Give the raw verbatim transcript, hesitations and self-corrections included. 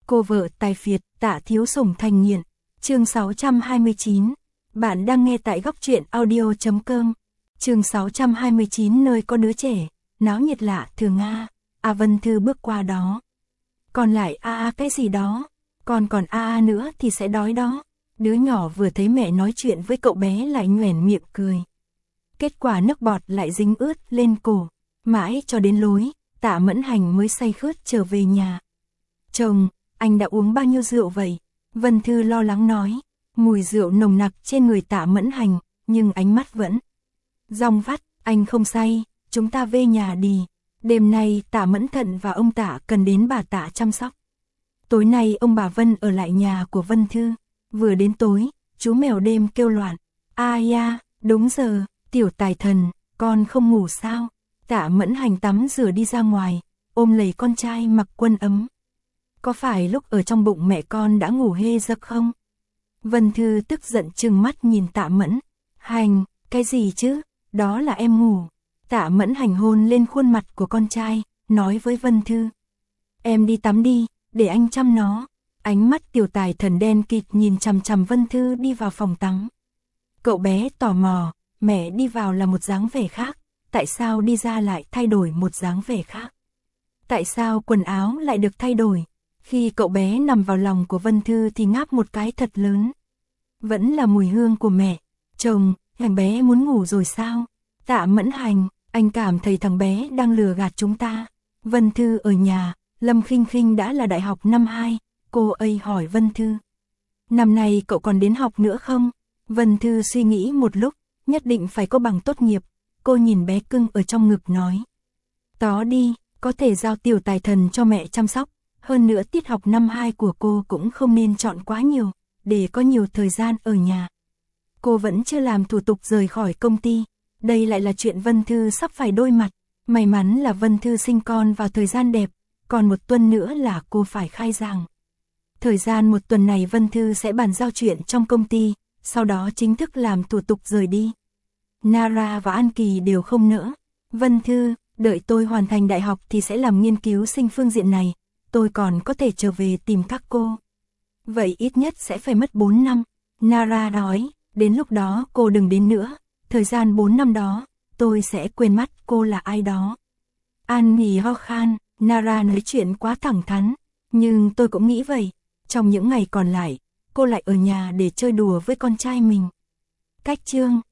Cô vợ tài phiệt, Tạ Thiếu Sủng thành nghiện. Chương sáu trăm hai mươi chín. Bạn đang nghe tại góc truyện audio chấm com. Chương sáu trăm hai mươi chín nơi có đứa trẻ, náo nhiệt lạ thường a. A Vân Thư bước qua đó. Còn lại a a cái gì đó, còn còn a a nữa thì sẽ đói đó. Đứa nhỏ vừa thấy mẹ nói chuyện với cậu bé lại nhoẻn miệng cười. Kết quả nước bọt lại dính ướt lên cổ, mãi cho đến lối, Tạ Mẫn Hành mới say khướt trở về nhà. Chồng, anh đã uống bao nhiêu rượu vậy? Vân Thư lo lắng nói. Mùi rượu nồng nặc trên người Tạ Mẫn Hành, nhưng ánh mắt vẫn dong vắt. Anh không say, chúng ta về nhà đi. Đêm nay Tạ Mẫn Thận và ông Tạ cần đến bà Tạ chăm sóc. Tối nay ông bà Vân ở lại nhà của Vân Thư. Vừa đến tối, chú mèo đêm kêu loạn. A ya, đúng giờ, tiểu tài thần, con không ngủ sao? Tạ Mẫn Hành tắm rửa đi ra ngoài, ôm lấy con trai mặc quần ấm. Có phải lúc ở trong bụng mẹ con đã ngủ hê giấc không? Vân Thư tức giận trừng mắt nhìn Tạ Mẫn Hành, cái gì chứ, đó là em ngủ. Tạ Mẫn Hành hôn lên khuôn mặt của con trai, nói với Vân Thư. Em đi tắm đi, để anh chăm nó. Ánh mắt tiểu tài thần đen kịt nhìn chằm chằm Vân Thư đi vào phòng tắm. Cậu bé tò mò, mẹ đi vào là một dáng vẻ khác, tại sao đi ra lại thay đổi một dáng vẻ khác? Tại sao quần áo lại được thay đổi? Khi cậu bé nằm vào lòng của Vân Thư thì ngáp một cái thật lớn. Vẫn là mùi hương của mẹ. Chồng, thằng bé muốn ngủ rồi sao? Tạ Mẫn Hành, anh cảm thấy thằng bé đang lừa gạt chúng ta. Vân Thư ở nhà, Lâm Khinh Khinh đã là đại học năm hai, cô ấy hỏi Vân Thư. Năm nay cậu còn đến học nữa không? Vân Thư suy nghĩ một lúc, nhất định phải có bằng tốt nghiệp. Cô nhìn bé cưng ở trong ngực nói. Tó đi, có thể giao tiểu tài thần cho mẹ chăm sóc. Hơn nữa tiết học năm hai của cô cũng không nên chọn quá nhiều, để có nhiều thời gian ở nhà. Cô vẫn chưa làm thủ tục rời khỏi công ty, đây lại là chuyện Vân Thư sắp phải đối mặt. May mắn là Vân Thư sinh con vào thời gian đẹp, còn một tuần nữa là cô phải khai giảng. Thời gian một tuần này Vân Thư sẽ bàn giao chuyện trong công ty, sau đó chính thức làm thủ tục rời đi. Nara và An Kỳ đều không nỡ. Vân Thư, đợi tôi hoàn thành đại học thì sẽ làm nghiên cứu sinh phương diện này. Tôi còn có thể trở về tìm các cô. Vậy ít nhất sẽ phải mất bốn năm. Nara nói, đến lúc đó cô đừng đến nữa. Thời gian bốn năm đó, tôi sẽ quên mất cô là ai đó. An nghỉ ho khan, Nara nói chuyện quá thẳng thắn. Nhưng tôi cũng nghĩ vậy. Trong những ngày còn lại, cô lại ở nhà để chơi đùa với con trai mình. Cách chương